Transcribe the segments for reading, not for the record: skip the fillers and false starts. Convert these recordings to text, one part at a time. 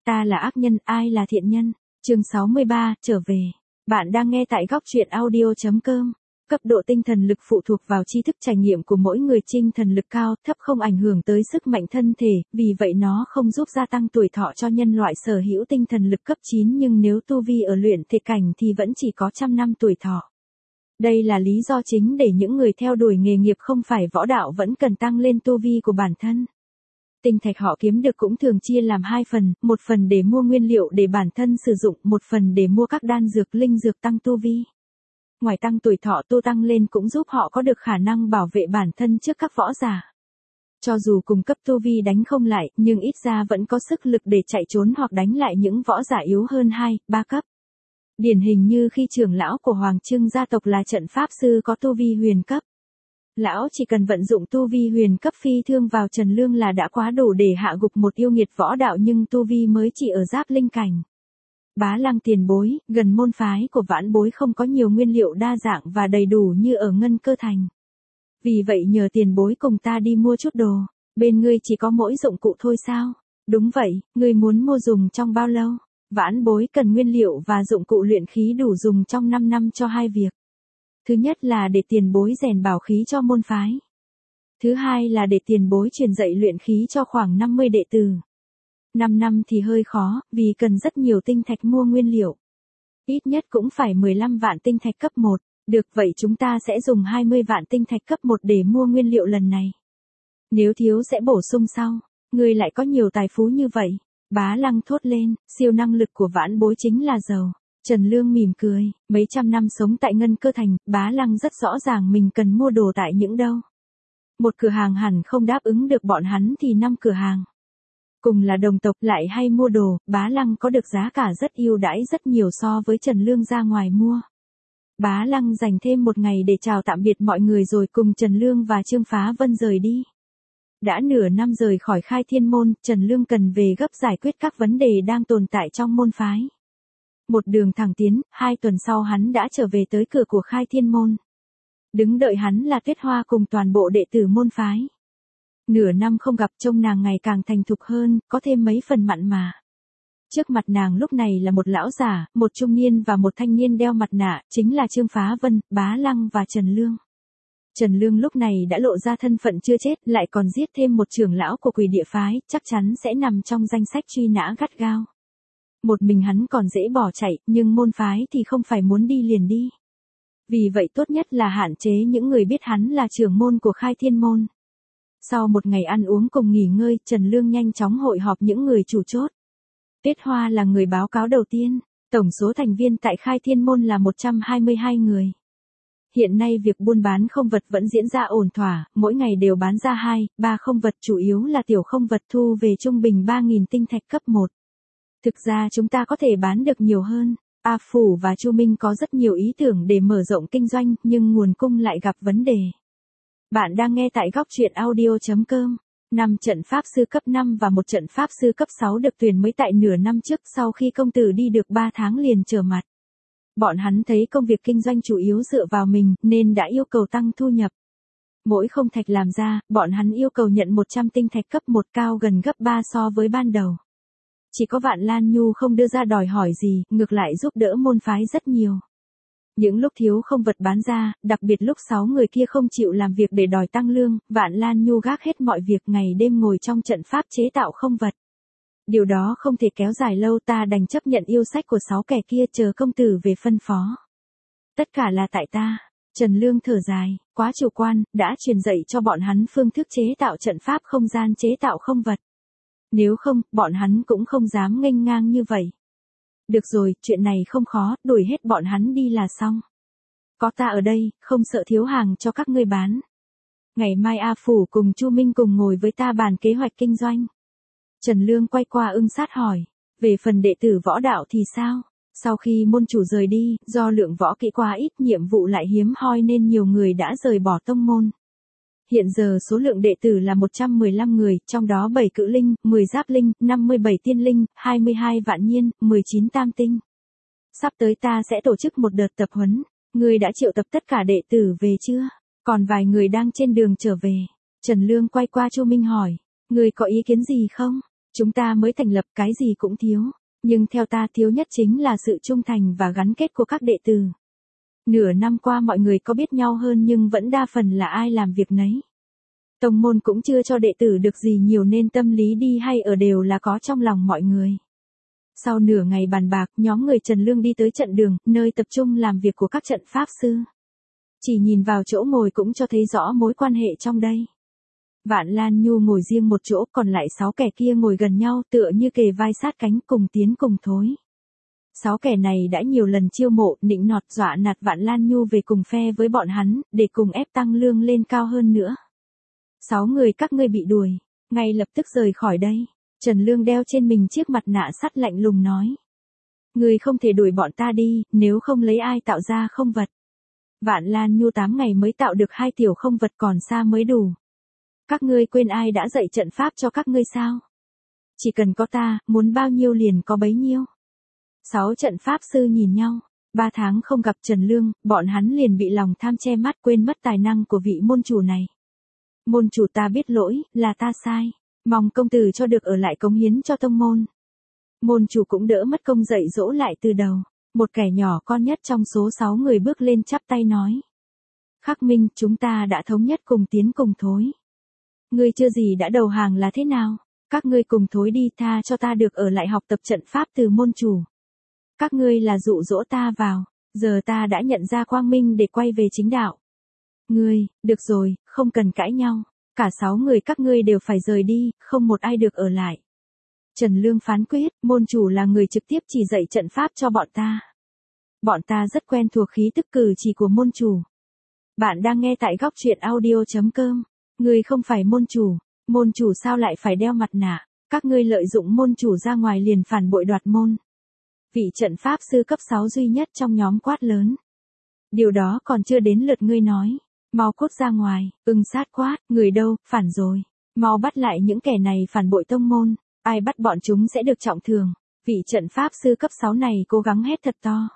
Ta là ác nhân, ai là thiện nhân? Chương 63, trở về. Bạn đang nghe tại góc truyện audio.com. Cấp độ tinh thần lực phụ thuộc vào tri thức trải nghiệm của mỗi người. Tinh thần lực cao, thấp không ảnh hưởng tới sức mạnh thân thể, vì vậy nó không giúp gia tăng tuổi thọ cho nhân loại sở hữu tinh thần lực cấp 9, nhưng nếu tu vi ở luyện thể cảnh thì vẫn chỉ có trăm năm tuổi thọ. Đây là lý do chính để những người theo đuổi nghề nghiệp không phải võ đạo vẫn cần tăng lên tu vi của bản thân. Tinh thạch họ kiếm được cũng thường chia làm hai phần, một phần để mua nguyên liệu để bản thân sử dụng, một phần để mua các đan dược linh dược tăng tu vi. Ngoài tăng tuổi thọ, tu tăng lên cũng giúp họ có được khả năng bảo vệ bản thân trước các võ giả. Cho dù cùng cấp tu vi đánh không lại, nhưng ít ra vẫn có sức lực để chạy trốn hoặc đánh lại những võ giả yếu hơn 2, 3 cấp. Điển hình như khi trưởng lão của Hoàng Trưng gia tộc là trận pháp sư có tu vi huyền cấp. Lão chỉ cần vận dụng tu vi huyền cấp phi thương vào Trần Lương là đã quá đủ để hạ gục một yêu nghiệt võ đạo, nhưng tu vi mới chỉ ở giáp linh cảnh. Bá Lăng tiền bối, gần môn phái của vãn bối không có nhiều nguyên liệu đa dạng và đầy đủ như ở Ngân Cơ Thành. Vì vậy nhờ tiền bối cùng ta đi mua chút đồ. Bên ngươi chỉ có mỗi dụng cụ thôi sao? Đúng vậy, ngươi muốn mua dùng trong bao lâu? Vãn bối cần nguyên liệu và dụng cụ luyện khí đủ dùng trong 5 năm cho hai việc. Thứ nhất là để tiền bối rèn bảo khí cho môn phái. Thứ hai là để tiền bối truyền dạy luyện khí cho khoảng 50 đệ tử. 5 năm thì hơi khó, vì cần rất nhiều tinh thạch mua nguyên liệu. Ít nhất cũng phải 15 vạn tinh thạch cấp 1. Được, vậy chúng ta sẽ dùng 20 vạn tinh thạch cấp 1 để mua nguyên liệu lần này. Nếu thiếu sẽ bổ sung sau. Ngươi lại có nhiều tài phú như vậy. Bá Lăng thốt lên, siêu năng lực của vãn bối chính là giàu. Trần Lương mỉm cười, mấy trăm năm sống tại Ngân Cơ Thành, Bá Lăng rất rõ ràng mình cần mua đồ tại những đâu. Một cửa hàng hẳn không đáp ứng được bọn hắn thì 5 cửa hàng. Cùng là đồng tộc lại hay mua đồ, Bá Lăng có được giá cả rất ưu đãi rất nhiều so với Trần Lương ra ngoài mua. Bá Lăng dành thêm một ngày để chào tạm biệt mọi người rồi cùng Trần Lương và Trương Phá Vân rời đi. Đã nửa năm rời khỏi Khai Thiên Môn, Trần Lương cần về gấp giải quyết các vấn đề đang tồn tại trong môn phái. Một đường thẳng tiến, 2 tuần sau hắn đã trở về tới cửa của Khai Thiên Môn. Đứng đợi hắn là Tuyết Hoa cùng toàn bộ đệ tử môn phái. Nửa năm không gặp, trông nàng ngày càng thành thục hơn, có thêm mấy phần mặn mà. Trước mặt nàng lúc này là một lão giả, một trung niên và một thanh niên đeo mặt nạ, chính là Trương Phá Vân, Bá Lăng và Trần Lương. Trần Lương lúc này đã lộ ra thân phận chưa chết, lại còn giết thêm một trưởng lão của Quỷ Địa phái, chắc chắn sẽ nằm trong danh sách truy nã gắt gao. Một mình hắn còn dễ bỏ chạy, nhưng môn phái thì không phải muốn đi liền đi. Vì vậy tốt nhất là hạn chế những người biết hắn là trưởng môn của Khai Thiên Môn. Sau một ngày ăn uống cùng nghỉ ngơi, Trần Lương nhanh chóng hội họp những người chủ chốt. Tuyết Hoa là người báo cáo đầu tiên, tổng số thành viên tại Khai Thiên Môn là 122 người. Hiện nay việc buôn bán không vật vẫn diễn ra ổn thỏa, mỗi ngày đều bán ra 2, 3 không vật, chủ yếu là tiểu không vật, thu về trung bình 3.000 tinh thạch cấp 1. Thực ra chúng ta có thể bán được nhiều hơn. A Phủ và Chu Minh có rất nhiều ý tưởng để mở rộng kinh doanh, nhưng nguồn cung lại gặp vấn đề. Bạn đang nghe tại góc truyện audio.com. 5 trận pháp sư cấp 5 và một trận pháp sư cấp 6 được tuyển mới tại nửa năm trước, sau khi công tử đi được 3 tháng liền trở mặt. Bọn hắn thấy công việc kinh doanh chủ yếu dựa vào mình, nên đã yêu cầu tăng thu nhập. Mỗi không thạch làm ra, bọn hắn yêu cầu nhận 100 tinh thạch cấp 1, cao gần gấp 3 so với ban đầu. Chỉ có Vạn Lan Nhu không đưa ra đòi hỏi gì, ngược lại giúp đỡ môn phái rất nhiều. Những lúc thiếu không vật bán ra, đặc biệt lúc 6 người kia không chịu làm việc để đòi tăng lương, Vạn Lan Nhu gác hết mọi việc ngày đêm ngồi trong trận pháp chế tạo không vật. Điều đó không thể kéo dài lâu, ta đành chấp nhận yêu sách của 6 kẻ kia, chờ công tử về phân phó. Tất cả là tại ta. Trần Lương thở dài, quá chủ quan, đã truyền dạy cho bọn hắn phương thức chế tạo trận pháp không gian chế tạo không vật. Nếu không, bọn hắn cũng không dám nghênh ngang như vậy. Được rồi, chuyện này không khó, đuổi hết bọn hắn đi là xong. Có ta ở đây, không sợ thiếu hàng cho các ngươi bán. Ngày mai A Phủ cùng Chu Minh cùng ngồi với ta bàn kế hoạch kinh doanh. Trần Lương quay qua Ưng Sát hỏi, về phần đệ tử võ đạo thì sao? Sau khi môn chủ rời đi, do lượng võ kỹ quá ít, nhiệm vụ lại hiếm hoi nên nhiều người đã rời bỏ tông môn. Hiện giờ số lượng đệ tử là 115 người, trong đó 7 cự linh, 10 giáp linh, 57 tiên linh, 22 vạn nhiên, 19 tam tinh. Sắp tới ta sẽ tổ chức một đợt tập huấn. Ngươi đã triệu tập tất cả đệ tử về chưa? Còn vài người đang trên đường trở về. Trần Lương quay qua Chu Minh hỏi, ngươi có ý kiến gì không? Chúng ta mới thành lập cái gì cũng thiếu, nhưng theo ta thiếu nhất chính là sự trung thành và gắn kết của các đệ tử. Nửa năm qua mọi người có biết nhau hơn nhưng vẫn đa phần là ai làm việc nấy. Tông môn cũng chưa cho đệ tử được gì nhiều nên tâm lý đi hay ở đều là có trong lòng mọi người. Sau nửa ngày bàn bạc, nhóm người Trần Lương đi tới trận đường, nơi tập trung làm việc của các trận pháp sư. Chỉ nhìn vào chỗ ngồi cũng cho thấy rõ mối quan hệ trong đây. Vạn Lan Nhu ngồi riêng một chỗ, còn lại 6 kẻ kia ngồi gần nhau tựa như kề vai sát cánh cùng tiến cùng thối. 6 kẻ này đã nhiều lần chiêu mộ, nịnh nọt dọa nạt Vạn Lan Nhu về cùng phe với bọn hắn, để cùng ép tăng lương lên cao hơn nữa. 6 người các ngươi bị đuổi, ngay lập tức rời khỏi đây. Trần Lương đeo trên mình chiếc mặt nạ sắt lạnh lùng nói. Ngươi không thể đuổi bọn ta đi, nếu không lấy ai tạo ra không vật. Vạn Lan Nhu 8 ngày mới tạo được 2 tiểu không vật còn xa mới đủ. Các ngươi quên ai đã dạy trận pháp cho các ngươi sao? Chỉ cần có ta, muốn bao nhiêu liền có bấy nhiêu. 6 trận pháp sư nhìn nhau, 3 tháng không gặp Trần Lương, bọn hắn liền bị lòng tham che mắt quên mất tài năng của vị môn chủ này. Môn chủ ta biết lỗi, là ta sai, mong công tử cho được ở lại cống hiến cho tông môn. Môn chủ cũng đỡ mất công dạy dỗ lại từ đầu, một kẻ nhỏ con nhất trong số 6 người bước lên chắp tay nói. Khắc Minh, chúng ta đã thống nhất cùng tiến cùng thối. Ngươi chưa gì đã đầu hàng là thế nào? Các ngươi cùng thối đi, tha cho ta được ở lại học tập trận pháp từ môn chủ. Các ngươi là dụ dỗ ta vào, giờ ta đã nhận ra quang minh để quay về chính đạo. Ngươi, được rồi, không cần cãi nhau, cả 6 người các ngươi đều phải rời đi, không một ai được ở lại. Trần Lương phán quyết, môn chủ là người trực tiếp chỉ dạy trận pháp cho bọn ta. Bọn ta rất quen thuộc khí tức cử chỉ của môn chủ. Bạn đang nghe tại góc truyện audio.com. Ngươi không phải môn chủ sao lại phải đeo mặt nạ, các ngươi lợi dụng môn chủ ra ngoài liền phản bội đoạt môn. Vị trận pháp sư cấp 6 duy nhất trong nhóm quát lớn. Điều đó còn chưa đến lượt ngươi nói, mau cút ra ngoài, sát quát, người đâu, phản rồi, mau bắt lại những kẻ này phản bội tông môn, ai bắt bọn chúng sẽ được trọng thương. Vị trận pháp sư cấp 6 này cố gắng hét thật to.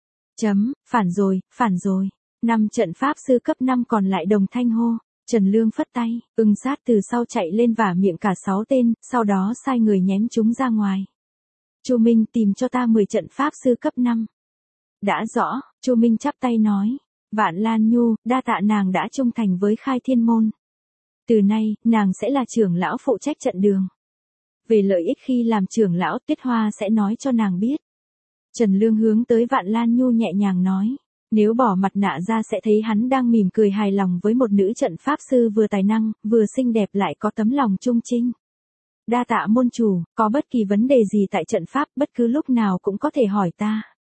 Phản rồi, 5 trận pháp sư cấp 5 còn lại đồng thanh hô. Trần Lương phất tay, sát từ sau chạy lên vả miệng cả 6 tên, sau đó sai người nhém chúng ra ngoài. Chu Minh tìm cho ta 10 trận pháp sư cấp 5. Đã rõ, Chu Minh chắp tay nói. Vạn Lan Nhu, đa tạ nàng đã trung thành với Khai Thiên Môn. Từ nay, nàng sẽ là trưởng lão phụ trách trận đường. Về lợi ích khi làm trưởng lão, Tuyết Hoa sẽ nói cho nàng biết. Trần Lương hướng tới Vạn Lan Nhu nhẹ nhàng nói. Nếu bỏ mặt nạ ra sẽ thấy hắn đang mỉm cười hài lòng với một nữ trận pháp sư vừa tài năng, vừa xinh đẹp lại có tấm lòng trung trinh. Đa tạ môn chủ, có bất kỳ vấn đề gì tại trận pháp bất cứ lúc nào cũng có thể hỏi ta.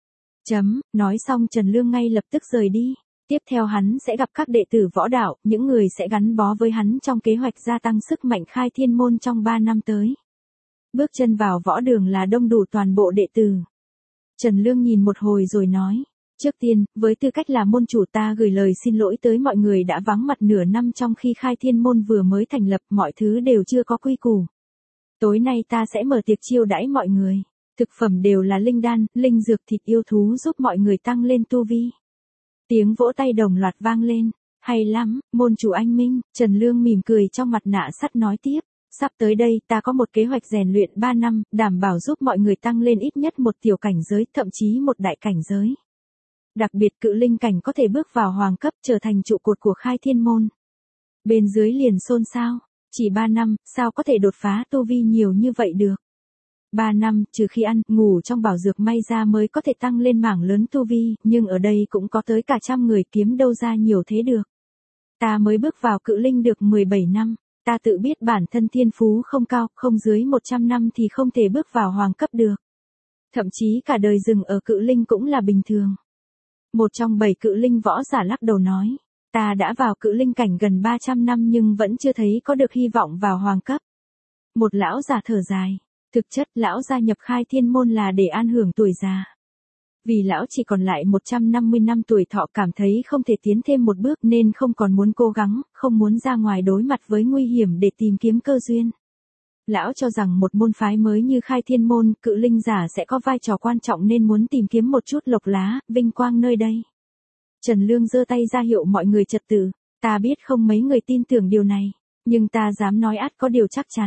Nói xong Trần Lương ngay lập tức rời đi. Tiếp theo hắn sẽ gặp các đệ tử võ đạo, những người sẽ gắn bó với hắn trong kế hoạch gia tăng sức mạnh Khai Thiên Môn trong 3 năm tới. Bước chân vào võ đường là đông đủ toàn bộ đệ tử. Trần Lương nhìn một hồi rồi nói. Trước tiên, với tư cách là môn chủ ta gửi lời xin lỗi tới mọi người đã vắng mặt nửa năm trong khi Khai Thiên Môn vừa mới thành lập, mọi thứ đều chưa có quy củ. Tối nay ta sẽ mở tiệc chiêu đãi mọi người. Thực phẩm đều là linh đan, linh dược, thịt yêu thú giúp mọi người tăng lên tu vi. Tiếng vỗ tay đồng loạt vang lên. Hay lắm, môn chủ anh minh. Trần Lương mỉm cười trong mặt nạ sắt nói tiếp. Sắp tới đây ta có một kế hoạch rèn luyện 3 năm, đảm bảo giúp mọi người tăng lên ít nhất một tiểu cảnh giới, thậm chí một đại cảnh giới. Đặc biệt cự linh cảnh có thể bước vào hoàng cấp trở thành trụ cột của Khai Thiên Môn. Bên dưới liền xôn xao, chỉ 3 năm, sao có thể đột phá tu vi nhiều như vậy được. 3 năm, trừ khi ăn, ngủ trong bảo dược may ra mới có thể tăng lên mảng lớn tu vi, nhưng ở đây cũng có tới cả trăm người kiếm đâu ra nhiều thế được. Ta mới bước vào cự linh được 17 năm, ta tự biết bản thân thiên phú không cao, không dưới 100 năm thì không thể bước vào hoàng cấp được. Thậm chí cả đời dừng ở cự linh cũng là bình thường. Một trong 7 cự linh võ giả lắc đầu nói, ta đã vào cự linh cảnh gần 300 năm nhưng vẫn chưa thấy có được hy vọng vào hoàng cấp. Một lão giả thở dài, thực chất lão gia nhập Khai Thiên Môn là để an hưởng tuổi già. Vì lão chỉ còn lại 150 năm tuổi thọ cảm thấy không thể tiến thêm một bước nên không còn muốn cố gắng, không muốn ra ngoài đối mặt với nguy hiểm để tìm kiếm cơ duyên. Lão cho rằng một môn phái mới như Khai Thiên Môn, cự linh giả sẽ có vai trò quan trọng nên muốn tìm kiếm một chút lộc lá, vinh quang nơi đây. Trần Lương giơ tay ra hiệu mọi người trật tự, ta biết không mấy người tin tưởng điều này, nhưng ta dám nói ắt có điều chắc chắn.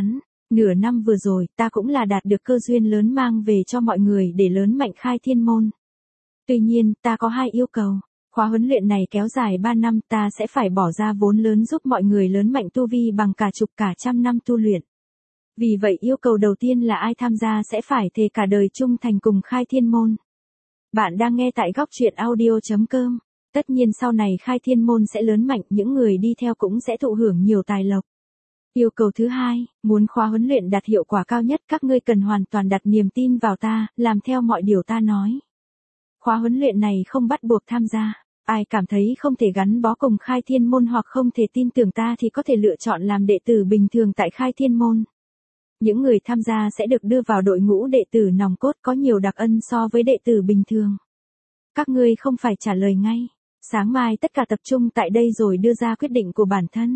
Nửa năm vừa rồi, ta cũng là đạt được cơ duyên lớn mang về cho mọi người để lớn mạnh khai thiên môn. Tuy nhiên, ta có 2 yêu cầu. Khóa huấn luyện này kéo dài 3 năm, ta sẽ phải bỏ ra vốn lớn giúp mọi người lớn mạnh tu vi bằng cả chục cả trăm năm tu luyện. Vì vậy yêu cầu đầu tiên là ai tham gia sẽ phải thề cả đời trung thành cùng khai thiên môn. Bạn đang nghe tại góc truyện audio.com. Tất nhiên sau này khai thiên môn sẽ lớn mạnh, những người đi theo cũng sẽ thụ hưởng nhiều tài lộc. Yêu cầu thứ 2, muốn khóa huấn luyện đạt hiệu quả cao nhất, các ngươi cần hoàn toàn đặt niềm tin vào ta, làm theo mọi điều ta nói. Khóa huấn luyện này không bắt buộc tham gia. Ai cảm thấy không thể gắn bó cùng khai thiên môn hoặc không thể tin tưởng ta thì có thể lựa chọn làm đệ tử bình thường tại khai thiên môn. Những người tham gia sẽ được đưa vào đội ngũ đệ tử nòng cốt có nhiều đặc ân so với đệ tử bình thường. Các ngươi không phải trả lời ngay. Sáng mai tất cả tập trung tại đây rồi đưa ra quyết định của bản thân.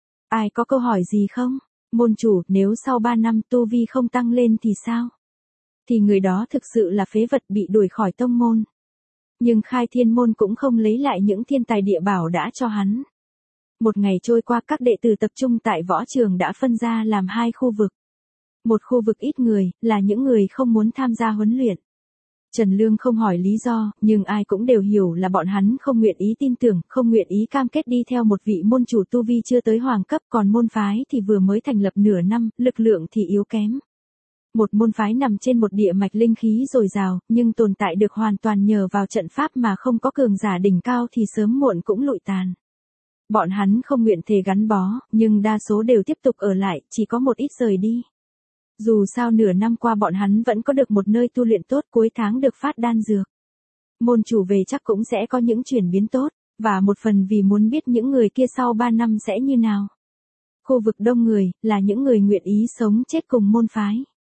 Ai có câu hỏi gì không? Môn chủ, nếu sau 3 năm tu vi không tăng lên thì sao? Thì người đó thực sự là phế vật bị đuổi khỏi tông môn. Nhưng khai thiên môn cũng không lấy lại những thiên tài địa bảo đã cho hắn. Một ngày trôi qua, các đệ tử tập trung tại võ trường đã phân ra làm 2 khu vực. Một khu vực ít người, là những người không muốn tham gia huấn luyện. Trần Lương không hỏi lý do, nhưng ai cũng đều hiểu là bọn hắn không nguyện ý tin tưởng, không nguyện ý cam kết đi theo một vị môn chủ tu vi chưa tới hoàng cấp, còn môn phái thì vừa mới thành lập nửa năm, lực lượng thì yếu kém. Một môn phái nằm trên một địa mạch linh khí dồi dào, nhưng tồn tại được hoàn toàn nhờ vào trận pháp mà không có cường giả đỉnh cao thì sớm muộn cũng lụi tàn. Bọn hắn không nguyện thề gắn bó, nhưng đa số đều tiếp tục ở lại, chỉ có một ít rời đi. Dù sao nửa năm qua bọn hắn vẫn có được một nơi tu luyện tốt, cuối tháng được phát đan dược. Môn chủ về chắc cũng sẽ có những chuyển biến tốt, và một phần vì muốn biết những người kia sau 3 năm sẽ như nào. Khu vực đông người, là những người nguyện ý sống chết cùng môn phái.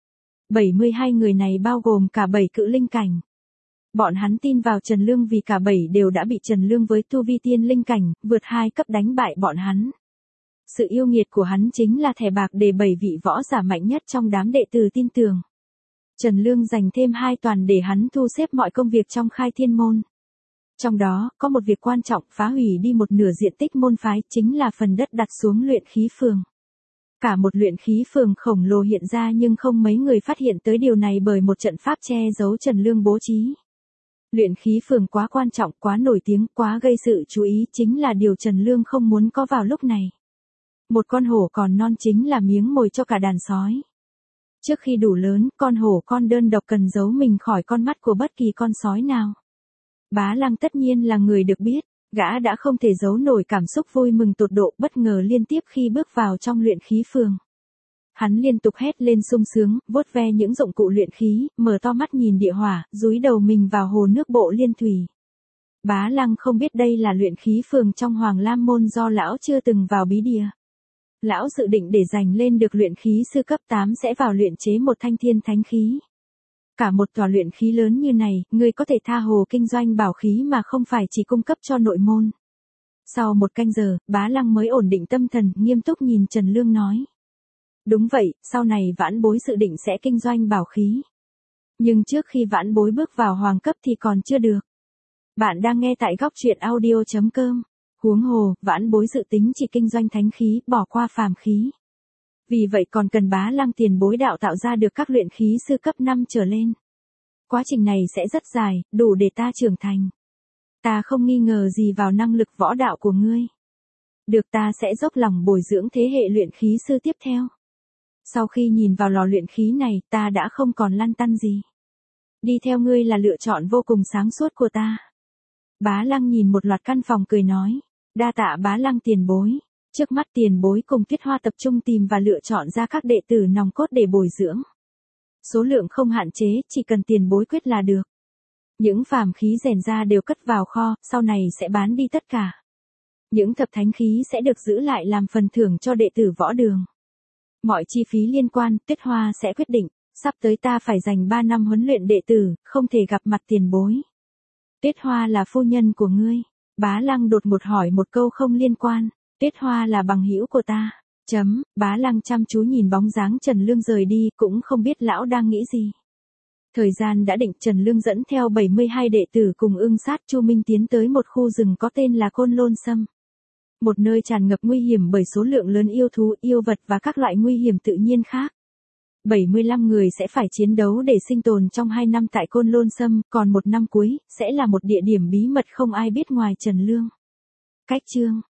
72 người này bao gồm cả 7 cự linh cảnh. Bọn hắn tin vào Trần Lương vì cả 7 đều đã bị Trần Lương với tu vi tiên linh cảnh, vượt 2 cấp đánh bại bọn hắn. Sự yêu nghiệt của hắn chính là thẻ bạc để 7 vị võ giả mạnh nhất trong đám đệ tử tin tưởng. Trần Lương dành thêm 2 tuần để hắn thu xếp mọi công việc trong khai thiên môn. Trong đó, có một việc quan trọng phá hủy đi một nửa diện tích môn phái, chính là phần đất đặt xuống luyện khí phường. Cả một luyện khí phường khổng lồ hiện ra nhưng không mấy người phát hiện tới điều này bởi một trận pháp che giấu Trần Lương bố trí. Luyện khí phường quá quan trọng, quá nổi tiếng, quá gây sự chú ý chính là điều Trần Lương không muốn có vào lúc này. Một con hổ còn non chính là miếng mồi cho cả đàn sói. Trước khi đủ lớn, con hổ con đơn độc cần giấu mình khỏi con mắt của bất kỳ con sói nào. Bá Lăng tất nhiên là người được biết, gã đã không thể giấu nổi cảm xúc vui mừng tột độ bất ngờ liên tiếp khi bước vào trong luyện khí phường. Hắn liên tục hét lên sung sướng, vuốt ve những dụng cụ luyện khí, mở to mắt nhìn địa hỏa, dúi đầu mình vào hồ nước bộ liên thủy. Bá Lăng không biết đây là luyện khí phường trong Hoàng Lam môn do lão chưa từng vào bí địa. Lão dự định để giành lên được luyện khí sư cấp 8 sẽ vào luyện chế một thanh thiên thánh khí. Cả một tòa luyện khí lớn như này, người có thể tha hồ kinh doanh bảo khí mà không phải chỉ cung cấp cho nội môn. Sau 1 canh giờ, Bá Lăng mới ổn định tâm thần, nghiêm túc nhìn Trần Lương nói. Đúng vậy, sau này vãn bối dự định sẽ kinh doanh bảo khí. Nhưng trước khi vãn bối bước vào hoàng cấp thì còn chưa được. Bạn đang nghe tại góc truyện audio.com. Huống hồ, vãn bối dự tính chỉ kinh doanh thánh khí, bỏ qua phàm khí. Vì vậy còn cần Bá Lăng tiền bối đạo tạo ra được các luyện khí sư cấp 5 trở lên. Quá trình này sẽ rất dài, đủ để ta trưởng thành. Ta không nghi ngờ gì vào năng lực võ đạo của ngươi. Được, ta sẽ dốc lòng bồi dưỡng thế hệ luyện khí sư tiếp theo. Sau khi nhìn vào lò luyện khí này, ta đã không còn lăn tăn gì. Đi theo ngươi là lựa chọn vô cùng sáng suốt của ta. Bá Lăng nhìn một loạt căn phòng cười nói. Đa tạ Bá Lăng tiền bối. Trước mắt tiền bối cùng Tuyết Hoa tập trung tìm và lựa chọn ra các đệ tử nòng cốt để bồi dưỡng. Số lượng không hạn chế, chỉ cần tiền bối quyết là được. Những phàm khí rèn ra đều cất vào kho, sau này sẽ bán đi tất cả. Những thập thánh khí sẽ được giữ lại làm phần thưởng cho đệ tử võ đường. Mọi chi phí liên quan, Tuyết Hoa sẽ quyết định. Sắp tới ta phải dành 3 năm huấn luyện đệ tử, không thể gặp mặt tiền bối. Tuyết Hoa là phu nhân của ngươi. Bá Lăng đột ngột hỏi một câu không liên quan. Tuyết Hoa là bằng hữu của ta. Bá Lăng chăm chú nhìn bóng dáng Trần Lương rời đi, cũng không biết lão đang nghĩ gì. Thời gian đã định, Trần Lương dẫn theo 72 đệ tử cùng Ưng Sát Chu Minh tiến tới một khu rừng có tên là Côn Lôn Sâm. Một nơi tràn ngập nguy hiểm bởi số lượng lớn yêu thú, yêu vật và các loại nguy hiểm tự nhiên khác. 75 người sẽ phải chiến đấu để sinh tồn trong 2 năm tại Côn Lôn Sâm, còn 1 năm cuối, sẽ là một địa điểm bí mật không ai biết ngoài Trần Lương. Cách chương